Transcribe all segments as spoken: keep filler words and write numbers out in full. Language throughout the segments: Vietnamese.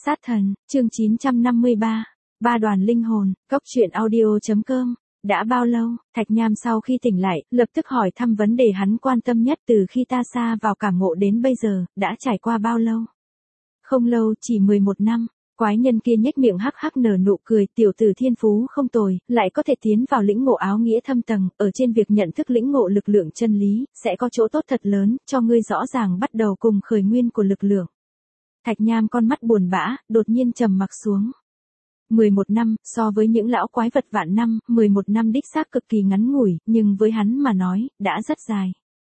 Sát thần, chương chín trăm năm mươi ba, ba đoàn linh hồn, cốc truyện audio.com. Đã bao lâu? Thạch Nham sau khi tỉnh lại, lập tức hỏi thăm vấn đề hắn quan tâm nhất từ khi ta xa vào cảm ngộ đến bây giờ, đã trải qua bao lâu? Không lâu, chỉ mười một năm. Quái nhân kia nhếch miệng hắc hắc nở nụ cười, tiểu tử thiên phú không tồi, lại có thể tiến vào lĩnh ngộ áo nghĩa thâm tầng, ở trên việc nhận thức lĩnh ngộ lực lượng chân lý, sẽ có chỗ tốt thật lớn, cho ngươi rõ ràng bắt đầu cùng khởi nguyên của lực lượng. Thạch Nham con mắt buồn bã, đột nhiên trầm mặc xuống. mười một năm, so với những lão quái vật vạn năm, mười một năm đích xác cực kỳ ngắn ngủi, nhưng với hắn mà nói, đã rất dài.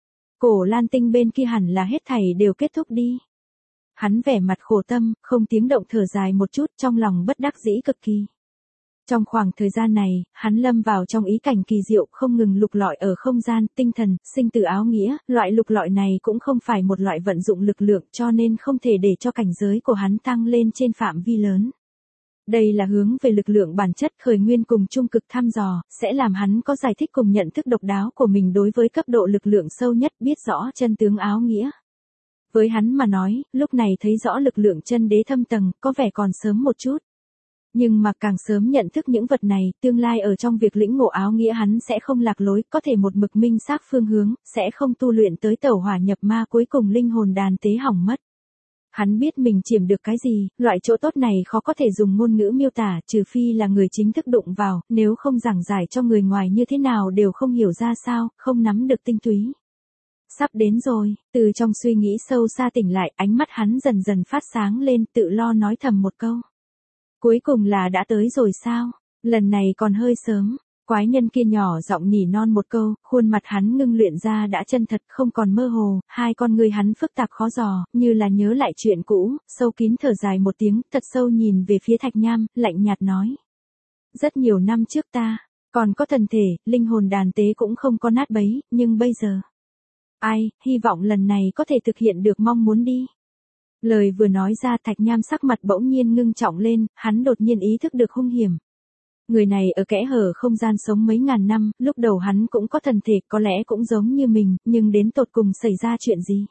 Cổ Lan Tinh bên kia hẳn là hết thảy đều kết thúc đi. Hắn vẻ mặt khổ tâm, không tiếng động thở dài một chút, trong lòng bất đắc dĩ cực kỳ. Trong khoảng thời gian này, hắn lâm vào trong ý cảnh kỳ diệu, không ngừng lục lọi ở không gian, tinh thần, sinh tử áo nghĩa, loại lục lọi này cũng không phải một loại vận dụng lực lượng, cho nên không thể để cho cảnh giới của hắn tăng lên trên phạm vi lớn. Đây là hướng về lực lượng bản chất khởi nguyên cùng trung cực thăm dò, sẽ làm hắn có giải thích cùng nhận thức độc đáo của mình đối với cấp độ lực lượng sâu nhất, biết rõ chân tướng áo nghĩa. Với hắn mà nói, lúc này thấy rõ lực lượng chân đế thâm tầng, có vẻ còn sớm một chút. Nhưng mà càng sớm nhận thức những vật này, tương lai ở trong việc lĩnh ngộ áo nghĩa hắn sẽ không lạc lối, có thể một mực minh xác phương hướng, sẽ không tu luyện tới tẩu hỏa nhập ma cuối cùng linh hồn đàn tế hỏng mất. Hắn biết mình chiếm được cái gì, loại chỗ tốt này khó có thể dùng ngôn ngữ miêu tả, trừ phi là người chính thức đụng vào, nếu không giảng giải cho người ngoài như thế nào đều không hiểu ra sao, không nắm được tinh túy. Sắp đến rồi, từ trong suy nghĩ sâu xa tỉnh lại, ánh mắt hắn dần dần phát sáng lên, tự lo nói thầm một câu. Cuối cùng là đã tới rồi sao? Lần này còn hơi sớm. Quái nhân kia nhỏ giọng nhỉ non một câu, khuôn mặt hắn ngưng luyện ra đã chân thật, không còn mơ hồ, hai con người hắn phức tạp khó dò, như là nhớ lại chuyện cũ, sâu kín thở dài một tiếng, thật sâu nhìn về phía Thạch Nham, lạnh nhạt nói. Rất nhiều năm trước ta, còn có thần thể, linh hồn đàn tế cũng không có nát bấy, nhưng bây giờ... Ai, hy vọng lần này có thể thực hiện được mong muốn đi. Lời vừa nói ra Thạch Nham sắc mặt bỗng nhiên ngưng trọng lên, hắn đột nhiên ý thức được hung hiểm. Người này ở kẽ hở không gian sống mấy ngàn năm, lúc đầu hắn cũng có thần thể, có lẽ cũng giống như mình, nhưng đến tột cùng xảy ra chuyện gì?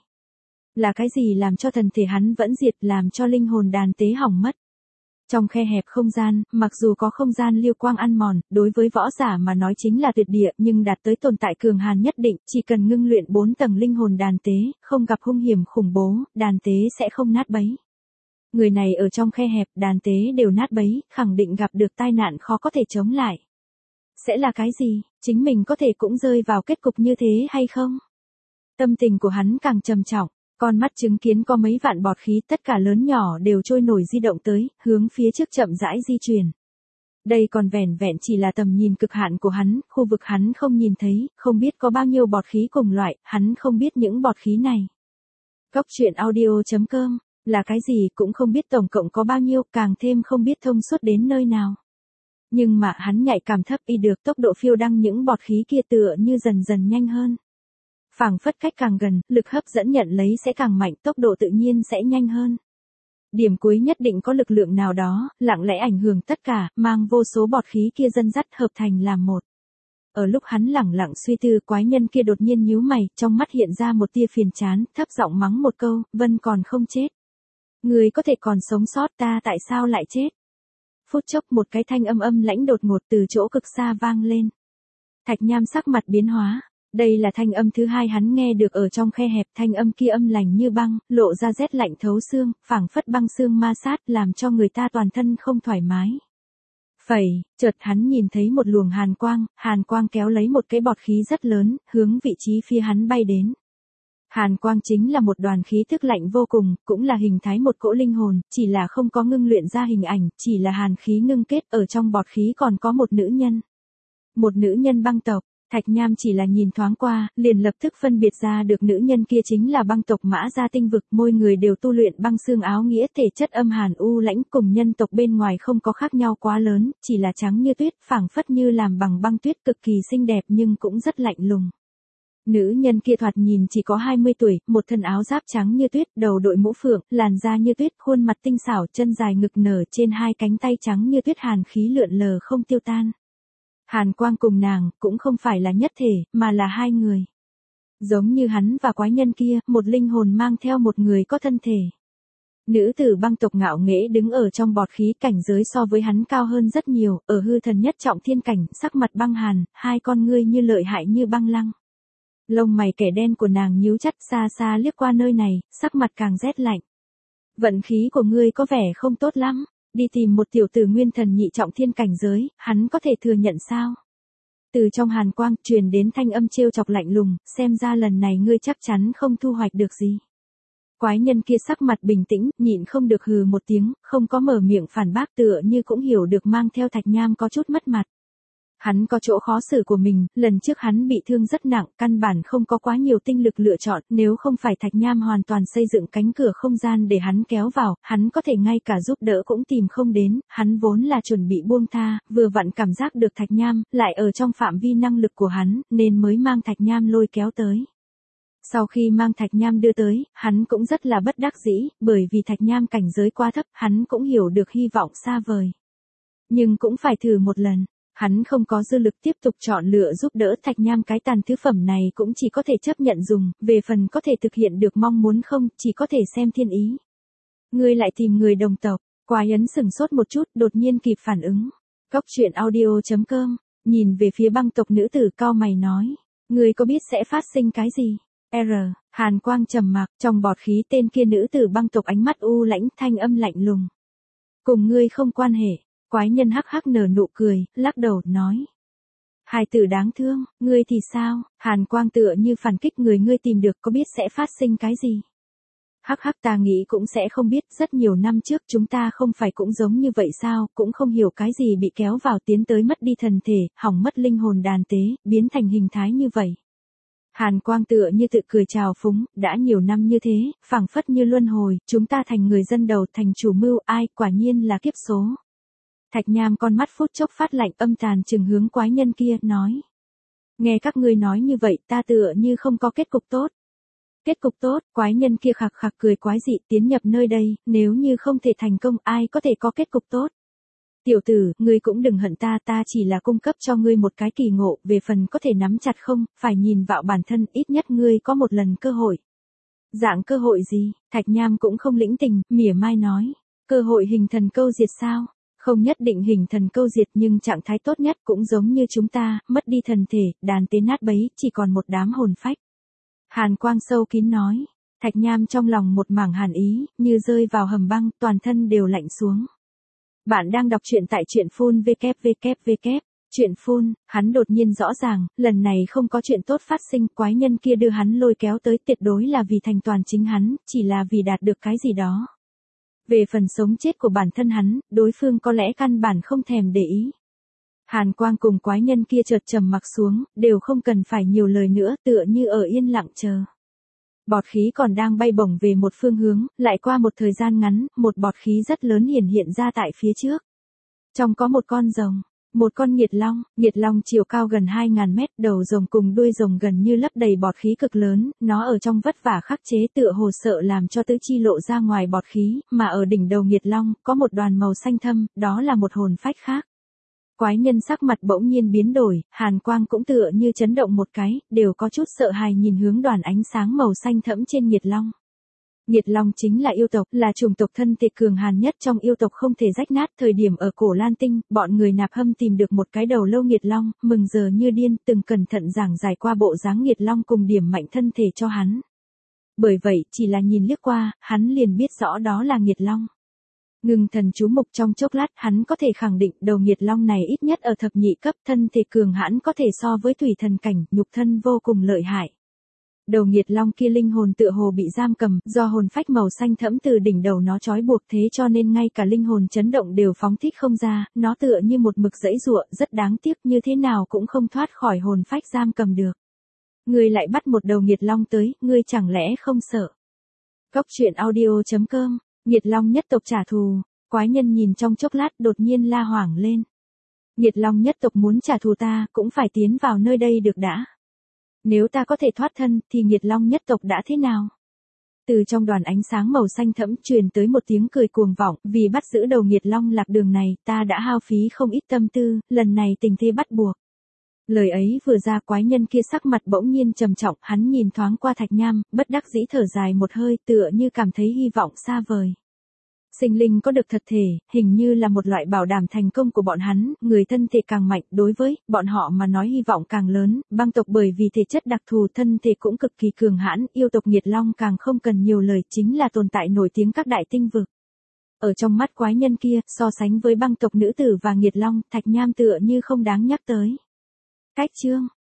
Là cái gì làm cho thần thể hắn vẫn diệt, làm cho linh hồn đàn tế hỏng mất? Trong khe hẹp không gian, mặc dù có không gian liêu quang ăn mòn, đối với võ giả mà nói chính là tuyệt địa, nhưng đạt tới tồn tại cường hàn nhất định, chỉ cần ngưng luyện bốn tầng linh hồn đàn tế, không gặp hung hiểm khủng bố, đàn tế sẽ không nát bấy. Người này ở trong khe hẹp, đàn tế đều nát bấy, khẳng định gặp được tai nạn khó có thể chống lại. Sẽ là cái gì? Chính mình có thể cũng rơi vào kết cục như thế hay không? Tâm tình của hắn càng trầm trọng, con mắt chứng kiến có mấy vạn bọt khí tất cả lớn nhỏ đều trôi nổi di động tới, hướng phía trước chậm rãi di chuyển. Đây còn vẻn vẹn chỉ là tầm nhìn cực hạn của hắn, khu vực hắn không nhìn thấy, không biết có bao nhiêu bọt khí cùng loại, hắn không biết những bọt khí này. Cốc truyện audio.com. Là cái gì cũng không biết tổng cộng có bao nhiêu, càng thêm không biết thông suốt đến nơi nào. Nhưng mà hắn nhạy cảm thấp y được tốc độ phiêu đăng những bọt khí kia tựa như dần dần nhanh hơn. Phảng phất cách càng gần, lực hấp dẫn nhận lấy sẽ càng mạnh, tốc độ tự nhiên sẽ nhanh hơn. Điểm cuối nhất định có lực lượng nào đó, lặng lẽ ảnh hưởng tất cả, mang vô số bọt khí kia dẫn dắt hợp thành làm một. Ở lúc hắn lẳng lặng suy tư, quái nhân kia đột nhiên nhíu mày, trong mắt hiện ra một tia phiền chán, thấp giọng mắng một câu, Vân còn không chết. Người có thể còn sống sót, ta tại sao lại chết? Phút chốc một cái thanh âm âm lãnh đột ngột từ chỗ cực xa vang lên. Thạch Nham sắc mặt biến hóa. Đây là thanh âm thứ hai hắn nghe được ở trong khe hẹp, thanh âm kia âm lành như băng, lộ ra rét lạnh thấu xương, phảng phất băng xương ma sát làm cho người ta toàn thân không thoải mái. Phẩy, chợt hắn nhìn thấy một luồng hàn quang, hàn quang kéo lấy một cái bọt khí rất lớn, hướng vị trí phía hắn bay đến. Hàn quang chính là một đoàn khí thức lạnh vô cùng, cũng là hình thái một cỗ linh hồn, chỉ là không có ngưng luyện ra hình ảnh, chỉ là hàn khí ngưng kết, ở trong bọt khí còn có một nữ nhân. Một nữ nhân băng tộc, Thạch Nham chỉ là nhìn thoáng qua, liền lập tức phân biệt ra được nữ nhân kia chính là băng tộc Mã Gia Tinh Vực, mỗi người đều tu luyện băng xương áo nghĩa, thể chất âm hàn u lãnh cùng nhân tộc bên ngoài không có khác nhau quá lớn, chỉ là trắng như tuyết, phảng phất như làm bằng băng tuyết, cực kỳ xinh đẹp nhưng cũng rất lạnh lùng. Nữ nhân kia thoạt nhìn chỉ có hai mươi tuổi, một thân áo giáp trắng như tuyết, đầu đội mũ phượng, làn da như tuyết, khuôn mặt tinh xảo, chân dài ngực nở, trên hai cánh tay trắng như tuyết, hàn khí lượn lờ không tiêu tan. Hàn Quang cùng nàng, cũng không phải là nhất thể, mà là hai người. Giống như hắn và quái nhân kia, một linh hồn mang theo một người có thân thể. Nữ tử băng tộc ngạo nghễ đứng ở trong bọt khí, cảnh giới so với hắn cao hơn rất nhiều, ở hư thần nhất trọng thiên cảnh, sắc mặt băng hàn, hai con ngươi như lợi hại như băng lăng. Lông mày kẻ đen của nàng nhíu chặt, xa xa liếc qua nơi này, sắc mặt càng rét lạnh. Vận khí của ngươi có vẻ không tốt lắm, đi tìm một tiểu tử nguyên thần nhị trọng thiên cảnh giới, hắn có thể thừa nhận sao? Từ trong hàn quang truyền đến thanh âm trêu chọc lạnh lùng, xem ra lần này ngươi chắc chắn không thu hoạch được gì. Quái nhân kia sắc mặt bình tĩnh, nhịn không được hừ một tiếng, không có mở miệng phản bác, tựa như cũng hiểu được mang theo Thạch Nham có chút mất mặt. Hắn có chỗ khó xử của mình, lần trước hắn bị thương rất nặng, căn bản không có quá nhiều tinh lực lựa chọn, nếu không phải Thạch Nham hoàn toàn xây dựng cánh cửa không gian để hắn kéo vào, hắn có thể ngay cả giúp đỡ cũng tìm không đến, hắn vốn là chuẩn bị buông tha, vừa vặn cảm giác được Thạch Nham, lại ở trong phạm vi năng lực của hắn, nên mới mang Thạch Nham lôi kéo tới. Sau khi mang Thạch Nham đưa tới, hắn cũng rất là bất đắc dĩ, bởi vì Thạch Nham cảnh giới quá thấp, hắn cũng hiểu được hy vọng xa vời. Nhưng cũng phải thử một lần. Hắn không có dư lực tiếp tục chọn lựa giúp đỡ Thạch Nham, cái tàn thứ phẩm này cũng chỉ có thể chấp nhận dùng, về phần có thể thực hiện được mong muốn không, chỉ có thể xem thiên ý. Ngươi lại tìm người đồng tộc, Quái Ấn sừng sốt một chút, đột nhiên kịp phản ứng. Cóc truyện audio chấm com, nhìn về phía băng tộc nữ tử cau mày nói, ngươi có biết sẽ phát sinh cái gì? R, hàn quang trầm mặc, trong bọt khí tên kia nữ tử băng tộc ánh mắt u lãnh, thanh âm lạnh lùng. Cùng ngươi không quan hệ. Quái nhân hắc hắc nở nụ cười, lắc đầu, nói. Hài tử đáng thương, ngươi thì sao? Hàn quang tựa như phản kích, người ngươi tìm được có biết sẽ phát sinh cái gì? Hắc hắc, ta nghĩ cũng sẽ không biết, rất nhiều năm trước chúng ta không phải cũng giống như vậy sao, cũng không hiểu cái gì bị kéo vào tiến tới mất đi thần thể, hỏng mất linh hồn đàn tế, biến thành hình thái như vậy. Hàn quang tựa như tự cười trào phúng, đã nhiều năm như thế, phảng phất như luân hồi, chúng ta thành người dân đầu, thành chủ mưu, ai, quả nhiên là kiếp số. Thạch Nham con mắt phút chốc phát lạnh, âm tàn trừng hướng quái nhân kia, nói. Nghe các ngươi nói như vậy, ta tựa như không có kết cục tốt. Kết cục tốt, quái nhân kia khạc khạc cười quái dị, tiến nhập nơi đây, nếu như không thể thành công, ai có thể có kết cục tốt. Tiểu tử, ngươi cũng đừng hận ta, ta chỉ là cung cấp cho ngươi một cái kỳ ngộ, về phần có thể nắm chặt không, phải nhìn vào bản thân, ít nhất ngươi có một lần cơ hội. Dạng cơ hội gì? Thạch Nham cũng không lĩnh tình, mỉa mai nói. Cơ hội hình thần câu diệt sao? Không nhất định hình thần câu diệt, nhưng trạng thái tốt nhất cũng giống như chúng ta, mất đi thần thể, đàn tế nát bấy, chỉ còn một đám hồn phách. Hàn quang sâu kín nói. Thạch Nham trong lòng một mảng hàn ý, như rơi vào hầm băng, toàn thân đều lạnh xuống. Bạn đang đọc truyện tại truyện phun vê kép vê kép vê kép. Truyện phun, hắn đột nhiên rõ ràng, lần này không có chuyện tốt phát sinh, quái nhân kia đưa hắn lôi kéo tới tuyệt đối là vì thành toàn chính hắn, chỉ là vì đạt được cái gì đó. Về phần sống chết của bản thân hắn, đối phương có lẽ căn bản không thèm để ý. Hàn quang cùng quái nhân kia chợt trầm mặc xuống, đều không cần phải nhiều lời nữa, tựa như ở yên lặng chờ. Bọt khí còn đang bay bổng về một phương hướng, lại qua một thời gian ngắn, một bọt khí rất lớn hiển hiện ra tại phía trước. Trong có một con rồng, một con nghiệt long, nghiệt long chiều cao gần hai ngàn mét, đầu rồng cùng đuôi rồng gần như lấp đầy bọt khí cực lớn, nó ở trong vất vả khắc chế tựa hồ sợ làm cho tứ chi lộ ra ngoài bọt khí, mà ở đỉnh đầu nghiệt long, có một đoàn màu xanh thâm, đó là một hồn phách khác. Quái nhân sắc mặt bỗng nhiên biến đổi, hàn quang cũng tựa như chấn động một cái, đều có chút sợ hãi nhìn hướng đoàn ánh sáng màu xanh thẫm trên nghiệt long. Nghiệt long chính là yêu tộc, là chủng tộc thân thể cường hàn nhất trong yêu tộc không thể rách nát. Thời điểm ở cổ Lan Tinh, bọn người Nạp Hâm tìm được một cái đầu lâu nghiệt long, mừng giờ như điên, từng cẩn thận giảng giải qua bộ dáng nghiệt long cùng điểm mạnh thân thể cho hắn. Bởi vậy, chỉ là nhìn liếc qua, hắn liền biết rõ đó là nghiệt long. Ngưng thần chú mục trong chốc lát, hắn có thể khẳng định đầu nghiệt long này ít nhất ở thập nhị cấp, thân thể cường hãn có thể so với thủy thần cảnh, nhục thân vô cùng lợi hại. Đầu nghiệt long kia linh hồn tựa hồ bị giam cầm, do hồn phách màu xanh thẫm từ đỉnh đầu nó trói buộc, thế cho nên ngay cả linh hồn chấn động đều phóng thích không ra, nó tựa như một mực giãy giụa, rất đáng tiếc, như thế nào cũng không thoát khỏi hồn phách giam cầm được. Ngươi lại bắt một đầu nghiệt long tới, ngươi chẳng lẽ không sợ? Cóc truyện audio chấm com, nghiệt long nhất tộc trả thù, quái nhân nhìn trong chốc lát đột nhiên la hoảng lên. Nghiệt long nhất tộc muốn trả thù ta, cũng phải tiến vào nơi đây được đã. Nếu ta có thể thoát thân, thì nghiệt long nhất tộc đã thế nào? Từ trong đoàn ánh sáng màu xanh thẫm truyền tới một tiếng cười cuồng vọng, vì bắt giữ đầu nghiệt long lạc đường này, ta đã hao phí không ít tâm tư, lần này tình thế bắt buộc. Lời ấy vừa ra, quái nhân kia sắc mặt bỗng nhiên trầm trọng, hắn nhìn thoáng qua Thạch Nham, bất đắc dĩ thở dài một hơi, tựa như cảm thấy hy vọng xa vời. Sinh linh có được thật thể, hình như là một loại bảo đảm thành công của bọn hắn, người thân thể càng mạnh, đối với bọn họ mà nói hy vọng càng lớn, băng tộc bởi vì thể chất đặc thù thân thể cũng cực kỳ cường hãn, yêu tộc Nghiệt Long càng không cần nhiều lời, chính là tồn tại nổi tiếng các đại tinh vực. Ở trong mắt quái nhân kia, so sánh với băng tộc nữ tử và Nghiệt Long, Thạch Nham tựa như không đáng nhắc tới. Cách chương